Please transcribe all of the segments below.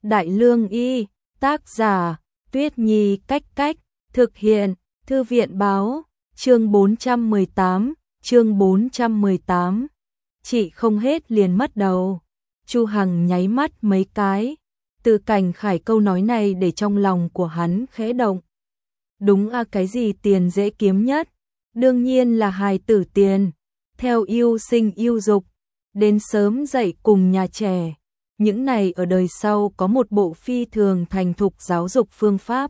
Đại Lương Y, tác giả, Tuyết Nhi Cách Cách, thực hiện, Thư viện Báo, chương 418. Chị không hết liền mất đầu. Chu Hằng nháy mắt mấy cái, Từ Cảnh Khải câu nói này để trong lòng của hắn khẽ động. Đúng cái gì tiền dễ kiếm nhất? Đương nhiên là hài tử tiền, theo yêu sinh yêu dục, đến sớm dậy cùng nhà trẻ. Những này ở đời sau có một bộ phi thường thành thục giáo dục phương pháp.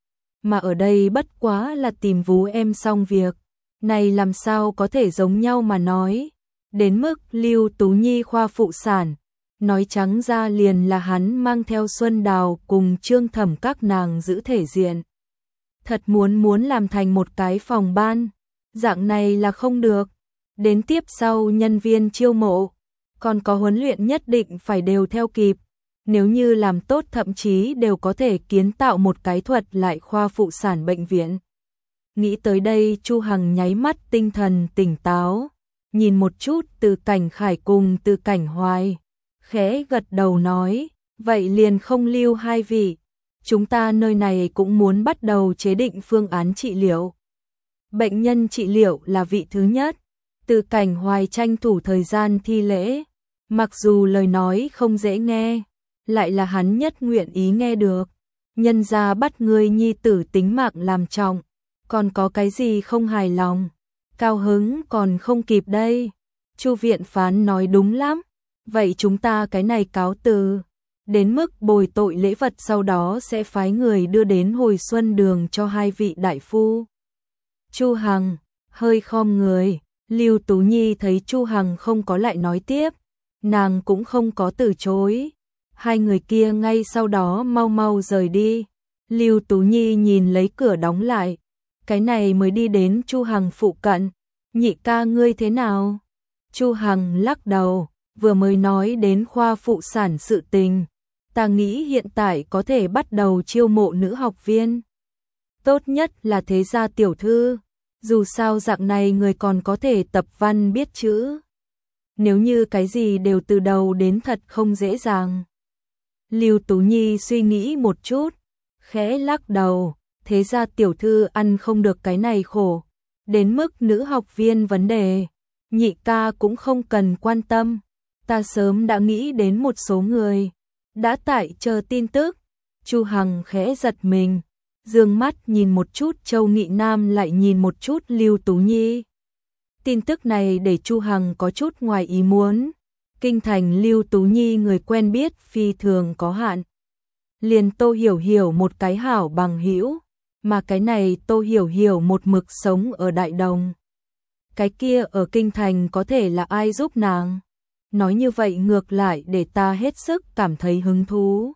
Mà ở đây bất quá là tìm vú em xong việc. Này làm sao có thể giống nhau mà nói. Đến mức Lưu Tú Nhi khoa phụ sản, nói trắng ra liền là hắn mang theo Xuân Đào cùng Trương Thẩm các nàng giữ thể diện. Thật muốn làm thành một cái phòng ban, dạng này là không được. Đến tiếp sau nhân viên chiêu mộ, còn có huấn luyện nhất định phải đều theo kịp. Nếu như làm tốt thậm chí đều có thể kiến tạo một cái thuật lại khoa phụ sản bệnh viện. Nghĩ tới đây Chu Hằng nháy mắt tinh thần tỉnh táo, nhìn một chút Từ Cảnh Khải cùng Từ Cảnh Hoài, khẽ gật đầu nói, vậy liền không lưu hai vị. Chúng ta nơi này cũng muốn bắt đầu chế định phương án trị liệu. Bệnh nhân trị liệu là vị thứ nhất. Từ Cảnh Hoài tranh thủ thời gian thi lễ, mặc dù lời nói không dễ nghe, lại là hắn nhất nguyện ý nghe được. Nhân gia bắt người nhi tử tính mạng làm trọng, còn có cái gì không hài lòng, cao hứng còn không kịp đây. Chu viện phán nói đúng lắm, vậy chúng ta cái này cáo từ. Đến mức bồi tội lễ vật sau đó sẽ phái người đưa đến Hồi Xuân Đường cho hai vị đại phu. Chu Hằng hơi khom người. Lưu Tú Nhi thấy Chu Hằng không có lại nói tiếp, nàng cũng không có từ chối. Hai người kia ngay sau đó mau rời đi. Lưu Tú Nhi nhìn lấy cửa đóng lại, cái này mới đi đến Chu Hằng phụ cận. Nhị ca ngươi thế nào? Chu Hằng lắc đầu, vừa mới nói đến khoa phụ sản sự tình. Ta nghĩ hiện tại có thể bắt đầu chiêu mộ nữ học viên. Tốt nhất là thế gia tiểu thư. Dù sao dạng này người còn có thể tập văn biết chữ. Nếu như cái gì đều từ đầu đến thật không dễ dàng. Lưu Tú Nhi suy nghĩ một chút, khẽ lắc đầu, thế ra tiểu thư ăn không được cái này khổ. Đến mức nữ học viên vấn đề, nhị ca cũng không cần quan tâm. Ta sớm đã nghĩ đến một số người, đã tại chờ tin tức. Chu Hằng khẽ giật mình. Dương mắt nhìn một chút Châu Nghị Nam lại nhìn một chút Lưu Tú Nhi. Tin tức này để Chu Hằng có chút ngoài ý muốn. Kinh thành Lưu Tú Nhi người quen biết phi thường có hạn. Liền Tô Hiểu Hiểu một cái hảo bằng hữu, mà cái này Tô Hiểu Hiểu một mực sống ở Đại Đồng. Cái kia ở kinh thành có thể là ai giúp nàng? Nói như vậy ngược lại để ta hết sức cảm thấy hứng thú.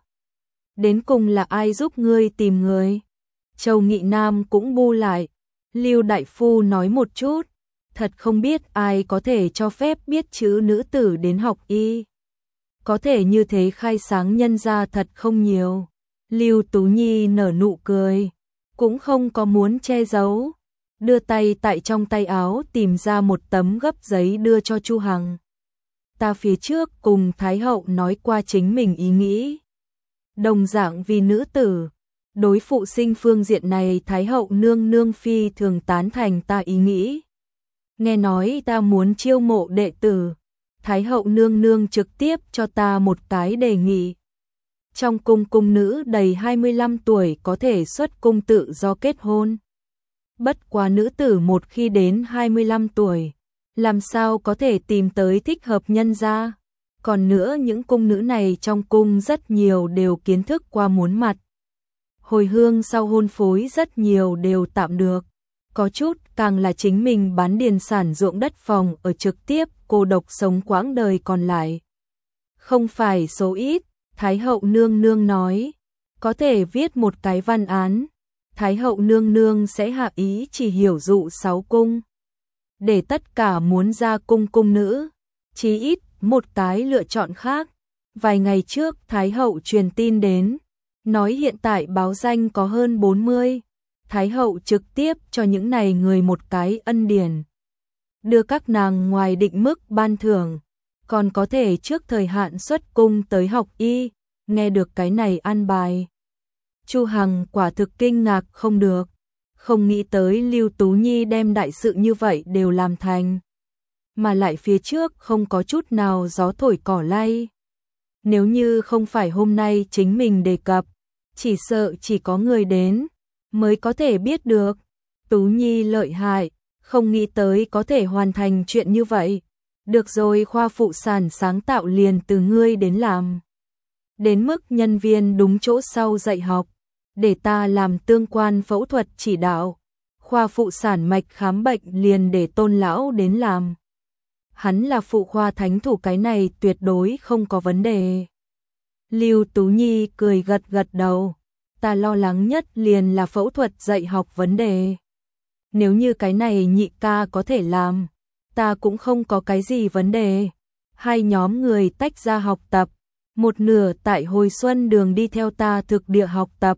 Đến cùng là ai giúp ngươi tìm người? Châu Nghị Nam cũng bu lại. Lưu đại phu nói một chút, thật không biết ai có thể cho phép biết chữ nữ tử đến học y. Có thể như thế khai sáng nhân ra thật không nhiều. Lưu Tú Nhi nở nụ cười, cũng không có muốn che giấu, đưa tay tại trong tay áo tìm ra một tấm gấp giấy đưa cho Chu Hằng. Ta phía trước cùng Thái hậu nói qua chính mình ý nghĩ. Đồng dạng vì nữ tử, đối phụ sinh phương diện này Thái hậu nương nương phi thường tán thành ta ý nghĩ. Nghe nói ta muốn chiêu mộ đệ tử, Thái hậu nương nương trực tiếp cho ta một cái đề nghị. Trong cung cung nữ đầy 25 tuổi có thể xuất cung tự do kết hôn. Bất quá nữ tử một khi đến 25 tuổi, làm sao có thể tìm tới thích hợp nhân gia. Còn nữa những cung nữ này trong cung rất nhiều đều kiến thức qua muốn mặt. Hồi hương sau hôn phối rất nhiều đều tạm được. Có chút càng là chính mình bán điền sản ruộng đất phòng ở trực tiếp cô độc sống quãng đời còn lại. Không phải số ít, Thái hậu nương nương nói, có thể viết một cái văn án. Thái hậu nương nương sẽ hạ ý chỉ hiểu dụ 6 cung. Để tất cả muốn ra cung cung nữ, chí ít một cái lựa chọn khác. Vài ngày trước Thái hậu truyền tin đến, nói hiện tại báo danh có hơn 40. Thái hậu trực tiếp cho những này người một cái ân điển. Đưa các nàng ngoài định mức ban thưởng, còn có thể trước thời hạn xuất cung tới học y. nghe được cái này an bài. Chu Hằng quả thực kinh ngạc không được, không nghĩ tới Lưu Tú Nhi đem đại sự như vậy đều làm thành, mà lại phía trước không có chút nào gió thổi cỏ lay. Nếu như không phải hôm nay chính mình đề cập, chỉ sợ chỉ có người đến mới có thể biết được. Tú Nhi lợi hại, không nghĩ tới có thể hoàn thành chuyện như vậy. Được rồi, khoa phụ sản sáng tạo liền từ ngươi đến làm. Đến mức nhân viên đúng chỗ sau dạy học, để ta làm tương quan phẫu thuật chỉ đạo. Khoa phụ sản mạch khám bệnh liền để Tôn lão đến làm. Hắn là phụ khoa thánh thủ, cái này tuyệt đối không có vấn đề. Lưu Tú Nhi cười gật gật đầu. Ta lo lắng nhất liền là phẫu thuật dạy học vấn đề. Nếu như cái này nhị ca có thể làm, ta cũng không có cái gì vấn đề. Hai nhóm người tách ra học tập, một nửa tại Hồi Xuân Đường đi theo ta thực địa học tập.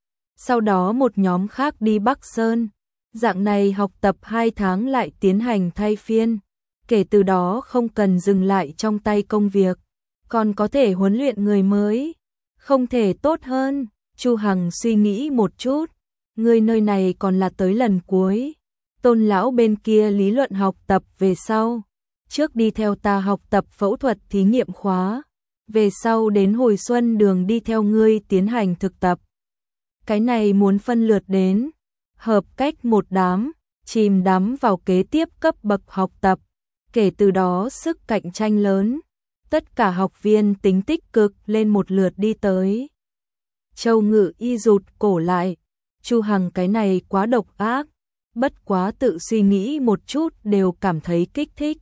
Sau đó một nhóm khác đi Bắc Sơn. Dạng này học tập 2 tháng lại tiến hành thay phiên. Kể từ đó không cần dừng lại trong tay công việc, còn có thể huấn luyện người mới. Không thể tốt hơn. Chu Hằng suy nghĩ một chút, người nơi này còn là tới lần cuối. Tôn lão bên kia lý luận học tập về sau, trước đi theo ta học tập phẫu thuật thí nghiệm khóa, về sau đến Hồi Xuân Đường đi theo ngươi tiến hành thực tập. Cái này muốn phân lượt đến, hợp cách một đám, chìm đắm vào kế tiếp cấp bậc học tập. Kể từ đó sức cạnh tranh lớn, tất cả học viên tính tích cực lên một lượt đi tới. Châu Ngự Y rụt cổ lại, Chu Hằng cái này quá độc ác, bất quá tự suy nghĩ một chút đều cảm thấy kích thích.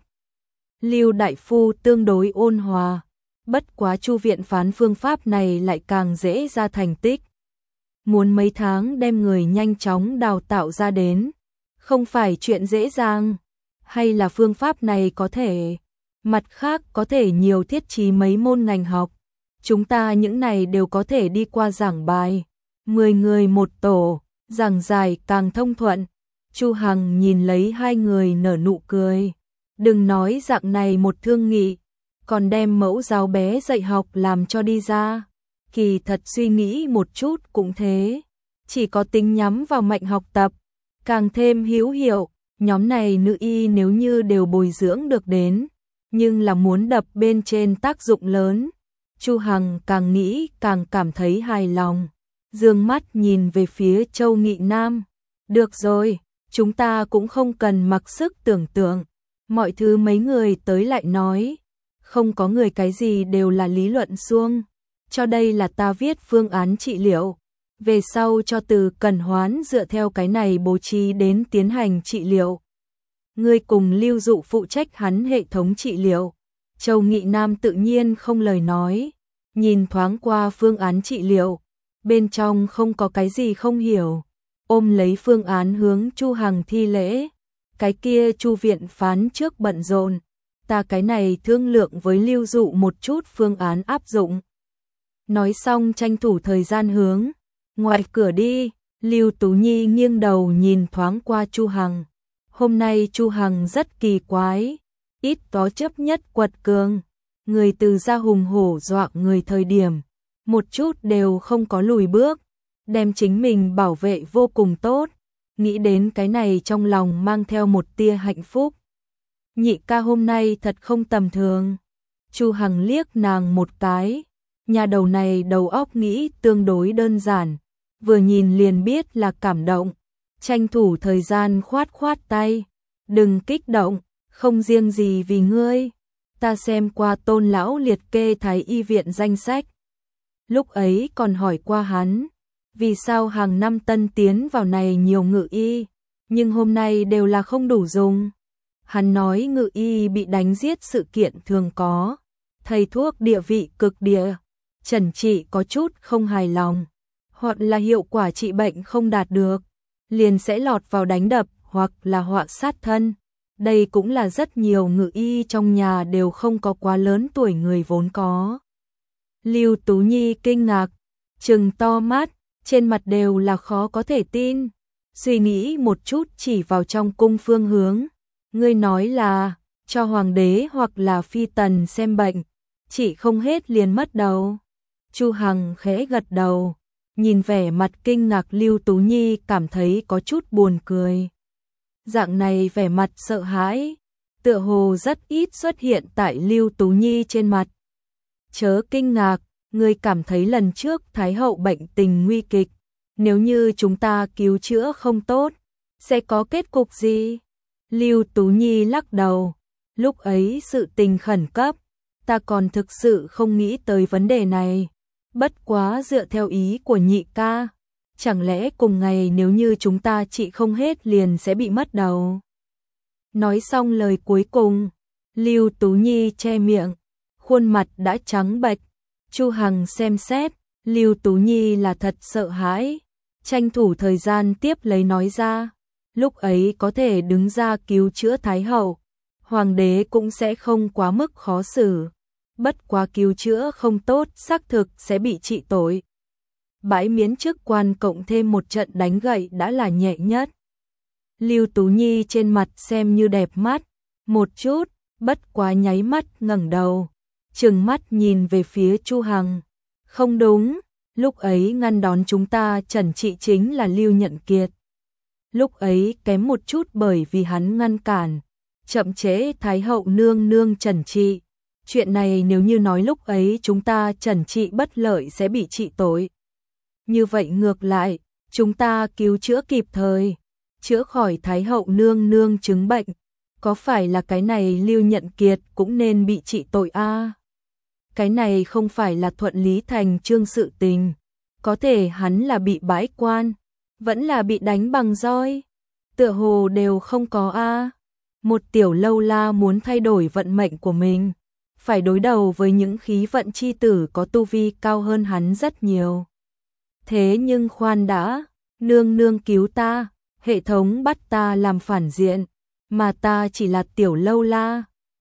Lưu đại phu tương đối ôn hòa, bất quá Chu viện phán phương pháp này lại càng dễ ra thành tích. Muốn mấy tháng đem người nhanh chóng đào tạo ra đến, không phải chuyện dễ dàng, hay là phương pháp này có thể, mặt khác có thể nhiều thiết trí mấy môn ngành học. Chúng ta những này đều có thể đi qua giảng bài, 10 người một tổ, giảng dài càng thông thuận. Chu Hằng nhìn lấy hai người nở nụ cười. Đừng nói dạng này một thương nghị, còn đem mẫu giáo bé dạy học làm cho đi ra. Kỳ thật suy nghĩ một chút cũng thế, chỉ có tính nhắm vào mạnh học tập, càng thêm hữu hiệu. Nhóm này nữ y nếu như đều bồi dưỡng được đến, nhưng là muốn đập bên trên tác dụng lớn. Chu Hằng càng nghĩ càng cảm thấy hài lòng, dương mắt nhìn về phía Châu Nghị Nam. Được rồi, chúng ta cũng không cần mặc sức tưởng tượng, mọi thứ mấy người tới lại nói, không có người cái gì đều là lý luận suông. Cho đây là ta viết phương án trị liệu, về sau cho Từ Cẩn Hoán dựa theo cái này bố trí đến tiến hành trị liệu. Ngươi cùng Lưu Dụ phụ trách hắn hệ thống trị liệu. Châu Nghị Nam tự nhiên không lời nói, nhìn thoáng qua phương án trị liệu, bên trong không có cái gì không hiểu, ôm lấy phương án hướng Chu Hằng thi lễ. Cái kia Chu viện phán trước bận rộn, ta cái này thương lượng với Lưu Dụ một chút phương án áp dụng. Nói xong tranh thủ thời gian hướng ngoài cửa đi. Lưu Tú Nhi nghiêng đầu nhìn thoáng qua Chu Hằng. Hôm nay Chu Hằng rất kỳ quái, ít có chấp nhất quật cường, người từ ra hùng hổ dọa người thời điểm, một chút đều không có lùi bước, đem chính mình bảo vệ vô cùng tốt. Nghĩ đến cái này trong lòng mang theo một tia hạnh phúc. Nhị ca hôm nay thật không tầm thường. Chu Hằng liếc nàng một cái, nhà đầu này đầu óc nghĩ tương đối đơn giản, vừa nhìn liền biết là cảm động. Tranh thủ thời gian khoát khoát tay, đừng kích động, không riêng gì vì ngươi, ta xem qua Tôn lão liệt kê thái y viện danh sách. Lúc ấy còn hỏi qua hắn, vì sao hàng năm tân tiến vào này nhiều ngự y, nhưng hôm nay đều là không đủ dùng. Hắn nói ngự y bị đánh giết sự kiện thường có, thầy thuốc địa vị cực địa, trần trị có chút không hài lòng, hoặc là hiệu quả trị bệnh không đạt được, liền sẽ lọt vào đánh đập hoặc là họa sát thân. Đây cũng là rất nhiều ngự y trong nhà đều không có quá lớn tuổi người vốn có. Lưu Tú Nhi kinh ngạc, trừng to mắt, trên mặt đều là khó có thể tin. Suy nghĩ một chút chỉ vào trong cung phương hướng. Ngươi nói là cho hoàng đế hoặc là phi tần xem bệnh, chỉ không hết liền mất đầu. Chu Hằng khẽ gật đầu, nhìn vẻ mặt kinh ngạc Lưu Tú Nhi cảm thấy có chút buồn cười. Dạng này vẻ mặt sợ hãi, tựa hồ rất ít xuất hiện tại Lưu Tú Nhi trên mặt. Chớ kinh ngạc, ngươi cảm thấy lần trước Thái hậu bệnh tình nguy kịch, nếu như chúng ta cứu chữa không tốt, sẽ có kết cục gì? Lưu Tú Nhi lắc đầu, lúc ấy sự tình khẩn cấp, ta còn thực sự không nghĩ tới vấn đề này. Bất quá dựa theo ý của nhị ca, chẳng lẽ cùng ngày nếu như chúng ta trị không hết liền sẽ bị mất đầu. Nói xong lời cuối cùng, Lưu Tú Nhi che miệng, khuôn mặt đã trắng bệch. Chu Hằng xem xét, Lưu Tú Nhi là thật sợ hãi, tranh thủ thời gian tiếp lấy nói ra, lúc ấy có thể đứng ra cứu chữa Thái hậu, hoàng đế cũng sẽ không quá mức khó xử. Bất quá cứu chữa không tốt xác thực sẽ bị trị tội. Bãi miễn chức quan cộng thêm một trận đánh gậy đã là nhẹ nhất. Lưu Tú Nhi trên mặt xem như đẹp mắt một chút, bất quá nháy mắt ngẩng đầu, trừng mắt nhìn về phía Chu Hằng. Không đúng, lúc ấy ngăn đón chúng ta trần trị chính là Lưu Nhận Kiệt. Lúc ấy kém một chút bởi vì hắn ngăn cản, chậm trễ Thái hậu nương nương trần trị. Chuyện này nếu như nói lúc ấy chúng ta trần trị bất lợi sẽ bị trị tội. Như vậy ngược lại, chúng ta cứu chữa kịp thời, chữa khỏi Thái hậu nương nương chứng bệnh. Có phải là cái này Lưu Nhận Kiệt cũng nên bị trị tội a? Cái này không phải là thuận lý thành chương sự tình. Có thể hắn là bị bãi quan, vẫn là bị đánh bằng roi. Tựa hồ đều không có a. Một tiểu lâu la muốn thay đổi vận mệnh của mình, phải đối đầu với những khí vận chi tử có tu vi cao hơn hắn rất nhiều. Thế nhưng khoan đã, nương nương cứu ta, hệ thống bắt ta làm phản diện, mà ta chỉ là tiểu lâu la,